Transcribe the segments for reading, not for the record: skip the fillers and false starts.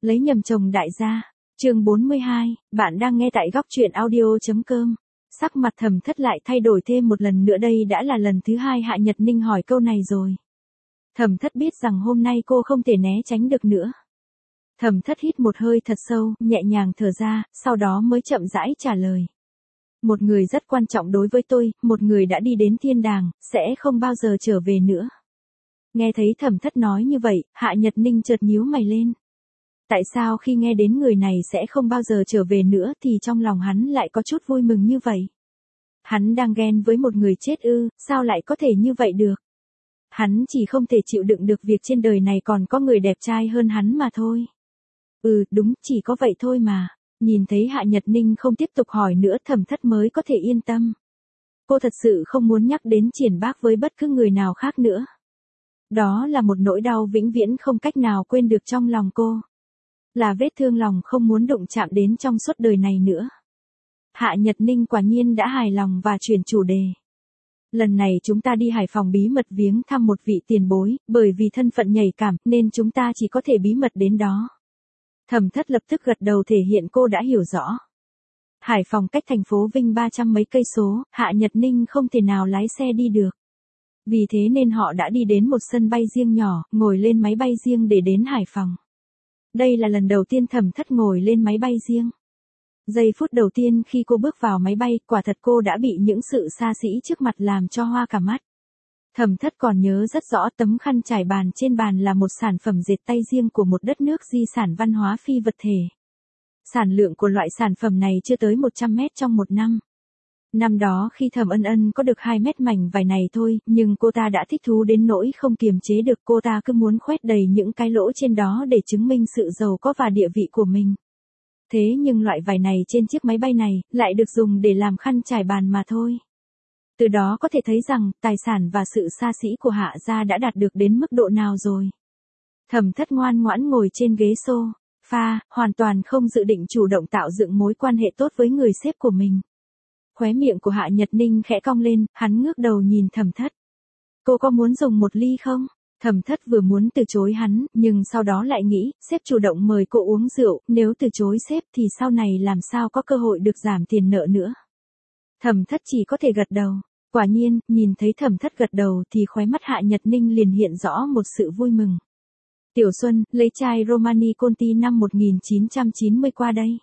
Lấy nhầm chồng đại gia. Chương 42, bạn đang nghe tại góc truyện audio.com. Sắc mặt Thẩm Thất lại thay đổi thêm một lần nữa, đây đã là lần thứ hai Hạ Nhật Ninh hỏi câu này rồi. Thẩm Thất biết rằng hôm nay cô không thể né tránh được nữa. Thẩm Thất hít một hơi thật sâu, nhẹ nhàng thở ra, sau đó mới chậm rãi trả lời. Một người rất quan trọng đối với tôi, một người đã đi đến thiên đàng, sẽ không bao giờ trở về nữa. Nghe thấy Thẩm Thất nói như vậy, Hạ Nhật Ninh chợt nhíu mày lên. Tại sao khi nghe đến người này sẽ không bao giờ trở về nữa thì trong lòng hắn lại có chút vui mừng như vậy? Hắn đang ghen với một người chết ư, sao lại có thể như vậy được? Hắn chỉ không thể chịu đựng được việc trên đời này còn có người đẹp trai hơn hắn mà thôi. Đúng, chỉ có vậy thôi mà. Nhìn thấy Hạ Nhật Ninh không tiếp tục hỏi nữa, Thẩm Thất mới có thể yên tâm. Cô thật sự không muốn nhắc đến Triển Bác với bất cứ người nào khác nữa. Đó là một nỗi đau vĩnh viễn không cách nào quên được trong lòng cô. Là vết thương lòng không muốn đụng chạm đến trong suốt đời này nữa. Hạ Nhật Ninh quả nhiên đã hài lòng và chuyển chủ đề. Lần này chúng ta đi Hải Phòng bí mật viếng thăm một vị tiền bối, bởi vì thân phận nhạy cảm nên chúng ta chỉ có thể bí mật đến đó. Thẩm Thất lập tức gật đầu thể hiện cô đã hiểu rõ. Hải Phòng cách thành phố Vinh 300 mấy cây số, Hạ Nhật Ninh không thể nào lái xe đi được. Vì thế nên họ đã đi đến một sân bay riêng nhỏ, ngồi lên máy bay riêng để đến Hải Phòng. Đây là lần đầu tiên Thẩm Thất ngồi lên máy bay riêng. Giây phút đầu tiên khi cô bước vào máy bay, quả thật cô đã bị những sự xa xỉ trước mặt làm cho hoa cả mắt. Thẩm Thất còn nhớ rất rõ tấm khăn trải bàn trên bàn là một sản phẩm dệt tay riêng của một đất nước di sản văn hóa phi vật thể. Sản lượng của loại sản phẩm này chưa tới 100 mét trong một năm. Năm đó khi Thẩm Ân Ân có được 2 mét mảnh vải này thôi, nhưng cô ta đã thích thú đến nỗi không kiềm chế được, cô ta cứ muốn khoét đầy những cái lỗ trên đó để chứng minh sự giàu có và địa vị của mình. Thế nhưng loại vải này trên chiếc máy bay này lại được dùng để làm khăn trải bàn mà thôi. Từ đó có thể thấy rằng tài sản và sự xa xỉ của Hạ gia đã đạt được đến mức độ nào rồi. Thẩm Thất ngoan ngoãn ngồi trên ghế sofa, hoàn toàn không dự định chủ động tạo dựng mối quan hệ tốt với người sếp của mình. Khóe miệng của Hạ Nhật Ninh khẽ cong lên, hắn ngước đầu nhìn Thẩm Thất. Cô có muốn dùng một ly không? Thẩm Thất vừa muốn từ chối hắn, nhưng sau đó lại nghĩ, sếp chủ động mời cô uống rượu, nếu từ chối sếp thì sau này làm sao có cơ hội được giảm tiền nợ nữa. Thẩm Thất chỉ có thể gật đầu. Quả nhiên, nhìn thấy Thẩm Thất gật đầu thì khóe mắt Hạ Nhật Ninh liền hiện rõ một sự vui mừng. Tiểu Xuân, lấy chai Romani Conti năm 1990 qua đây.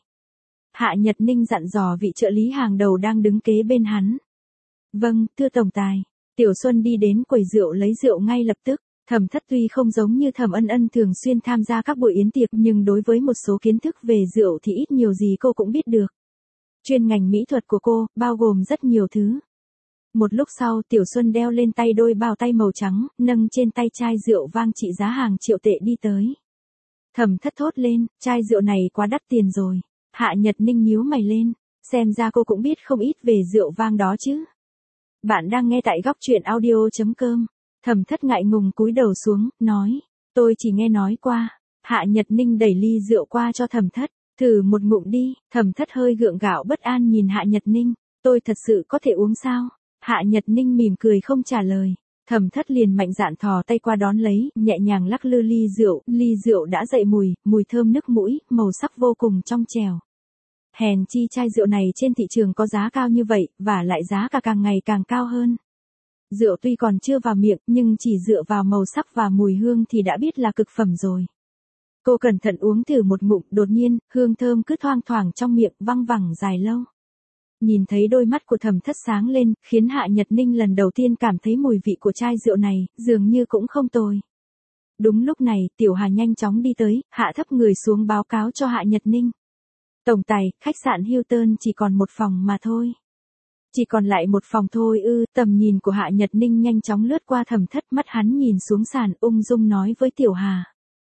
Hạ Nhật Ninh dặn dò vị trợ lý hàng đầu đang đứng kế bên hắn. Vâng, thưa tổng tài. Tiểu Xuân đi đến quầy rượu lấy rượu ngay lập tức. Thẩm Thất tuy không giống như Thẩm Ân Ân thường xuyên tham gia các buổi yến tiệc, nhưng đối với một số kiến thức về rượu thì ít nhiều gì cô cũng biết được. Chuyên ngành mỹ thuật của cô, bao gồm rất nhiều thứ. Một lúc sau, Tiểu Xuân đeo lên tay đôi bao tay màu trắng, nâng trên tay chai rượu vang trị giá hàng triệu tệ đi tới. Thẩm Thất thốt lên, chai rượu này quá đắt tiền rồi. Hạ Nhật Ninh nhíu mày lên, xem ra cô cũng biết không ít về rượu vang đó chứ. Bạn đang nghe tại góc truyện audio.com. Thẩm Thất ngại ngùng cúi đầu xuống, nói, tôi chỉ nghe nói qua. Hạ Nhật Ninh đẩy ly rượu qua cho Thẩm Thất, thử một ngụm đi. Thẩm Thất hơi gượng gạo bất an nhìn Hạ Nhật Ninh, tôi thật sự có thể uống sao? Hạ Nhật Ninh mỉm cười không trả lời. Thẩm Thất liền mạnh dạn thò tay qua đón lấy, nhẹ nhàng lắc lư ly rượu đã dậy mùi thơm nức mũi, màu sắc vô cùng trong trẻo. Hèn chi chai rượu này trên thị trường có giá cao như vậy, và lại giá cả càng ngày càng cao hơn. Rượu tuy còn chưa vào miệng, nhưng chỉ dựa vào màu sắc và mùi hương thì đã biết là cực phẩm rồi. Cô cẩn thận uống thử một ngụm, đột nhiên, hương thơm cứ thoang thoảng trong miệng, văng vẳng dài lâu. Nhìn thấy đôi mắt của Thẩm Thất sáng lên, khiến Hạ Nhật Ninh lần đầu tiên cảm thấy mùi vị của chai rượu này, dường như cũng không tồi. Đúng lúc này, Tiểu Hà nhanh chóng đi tới, hạ thấp người xuống báo cáo cho Hạ Nhật Ninh. Tổng tài, khách sạn Hilton chỉ còn một phòng mà thôi. Chỉ còn lại một phòng thôi ư? Tầm nhìn của Hạ Nhật Ninh nhanh chóng lướt qua Thẩm Thất, mắt hắn nhìn xuống sàn, ung dung nói với Tiểu Hà.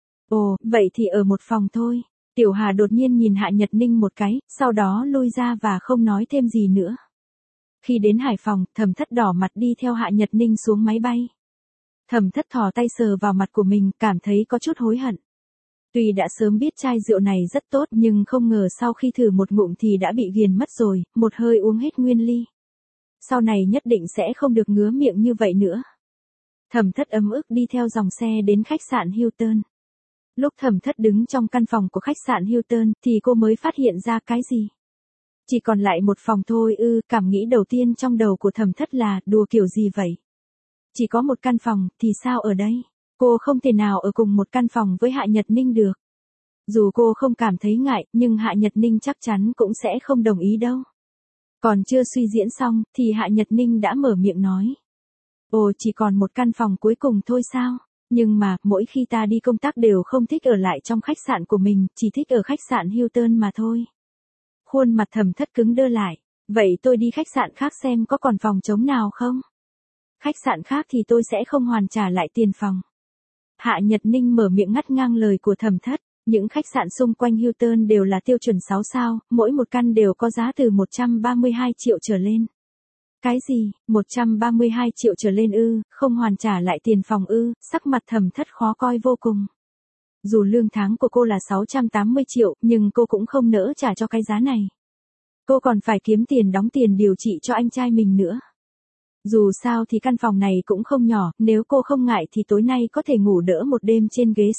Ồ, vậy thì ở một phòng thôi. Tiểu Hà đột nhiên nhìn Hạ Nhật Ninh một cái, sau đó lui ra và không nói thêm gì nữa. Khi đến Hải Phòng, Thẩm Thất đỏ mặt đi theo Hạ Nhật Ninh xuống máy bay. Thẩm Thất thò tay sờ vào mặt của mình, cảm thấy có chút hối hận. Tuy đã sớm biết chai rượu này rất tốt, nhưng không ngờ sau khi thử một ngụm thì đã bị ghiền mất rồi, một hơi uống hết nguyên ly. Sau này nhất định sẽ không được ngứa miệng như vậy nữa. Thẩm Thất ấm ức đi theo dòng xe đến khách sạn Hilton. Lúc Thẩm Thất đứng trong căn phòng của khách sạn Hilton thì cô mới phát hiện ra cái gì. Chỉ còn lại một phòng thôi ư, cảm nghĩ đầu tiên trong đầu của Thẩm Thất là đùa kiểu gì vậy? Chỉ có một căn phòng thì sao ở đây? Cô không thể nào ở cùng một căn phòng với Hạ Nhật Ninh được. Dù cô không cảm thấy ngại, nhưng Hạ Nhật Ninh chắc chắn cũng sẽ không đồng ý đâu. Còn chưa suy diễn xong, thì Hạ Nhật Ninh đã mở miệng nói. Ồ, chỉ còn một căn phòng cuối cùng thôi sao? Nhưng mà, mỗi khi ta đi công tác đều không thích ở lại trong khách sạn của mình, chỉ thích ở khách sạn Hilton mà thôi. Khuôn mặt Thẩm Thất cứng đơ lại. Vậy tôi đi khách sạn khác xem có còn phòng trống nào không? Khách sạn khác thì tôi sẽ không hoàn trả lại tiền phòng. Hạ Nhật Ninh mở miệng ngắt ngang lời của Thẩm Thất. Những khách sạn xung quanh Hilton đều là tiêu chuẩn 6 sao, mỗi một căn đều có giá từ 132 triệu trở lên. Cái gì, 132 triệu trở lên ư, không hoàn trả lại tiền phòng ư, sắc mặt Thẩm Thất khó coi vô cùng. Dù lương tháng của cô là 680 triệu, nhưng cô cũng không nỡ trả cho cái giá này. Cô còn phải kiếm tiền đóng tiền điều trị cho anh trai mình nữa. Dù sao thì căn phòng này cũng không nhỏ, nếu cô không ngại thì tối nay có thể ngủ đỡ một đêm trên ghế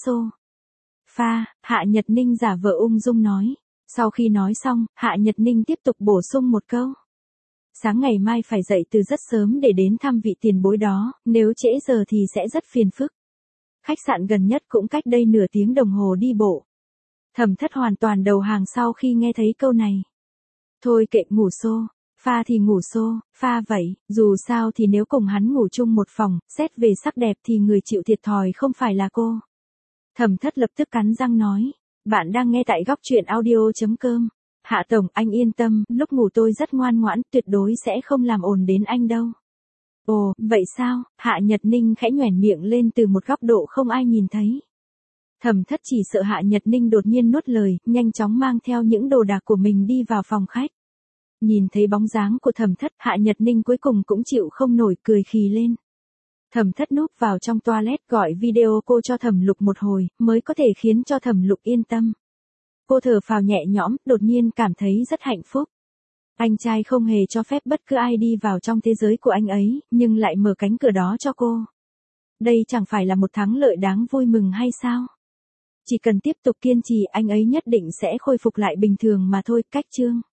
sofa, Hạ Nhật Ninh giả vờ ung dung nói. Sau khi nói xong, Hạ Nhật Ninh tiếp tục bổ sung một câu. Sáng ngày mai phải dậy từ rất sớm để đến thăm vị tiền bối đó, nếu trễ giờ thì sẽ rất phiền phức. Khách sạn gần nhất cũng cách đây nửa tiếng đồng hồ đi bộ. Thẩm Thất hoàn toàn đầu hàng sau khi nghe thấy câu này. Thôi kệ, ngủ sofa thì ngủ sofa vậy, dù sao thì nếu cùng hắn ngủ chung một phòng, xét về sắc đẹp thì người chịu thiệt thòi không phải là cô. Thẩm Thất lập tức cắn răng nói. Bạn đang nghe tại góc truyện audio.com. Hạ Tổng, anh yên tâm, lúc ngủ tôi rất ngoan ngoãn, tuyệt đối sẽ không làm ồn đến anh đâu. Ồ, vậy sao? Hạ Nhật Ninh khẽ nhoẻn miệng lên từ một góc độ không ai nhìn thấy. Thẩm Thất chỉ sợ Hạ Nhật Ninh đột nhiên nuốt lời, nhanh chóng mang theo những đồ đạc của mình đi vào phòng khách. Nhìn thấy bóng dáng của Thẩm Thất, Hạ Nhật Ninh cuối cùng cũng chịu không nổi, cười khì lên. Thẩm Thất núp vào trong toilet gọi video cô cho Thẩm Lục một hồi, mới có thể khiến cho Thẩm Lục yên tâm. Cô thở phào nhẹ nhõm, đột nhiên cảm thấy rất hạnh phúc. Anh trai không hề cho phép bất cứ ai đi vào trong thế giới của anh ấy, nhưng lại mở cánh cửa đó cho cô. Đây chẳng phải là một thắng lợi đáng vui mừng hay sao? Chỉ cần tiếp tục kiên trì, anh ấy nhất định sẽ khôi phục lại bình thường mà thôi. Cách chương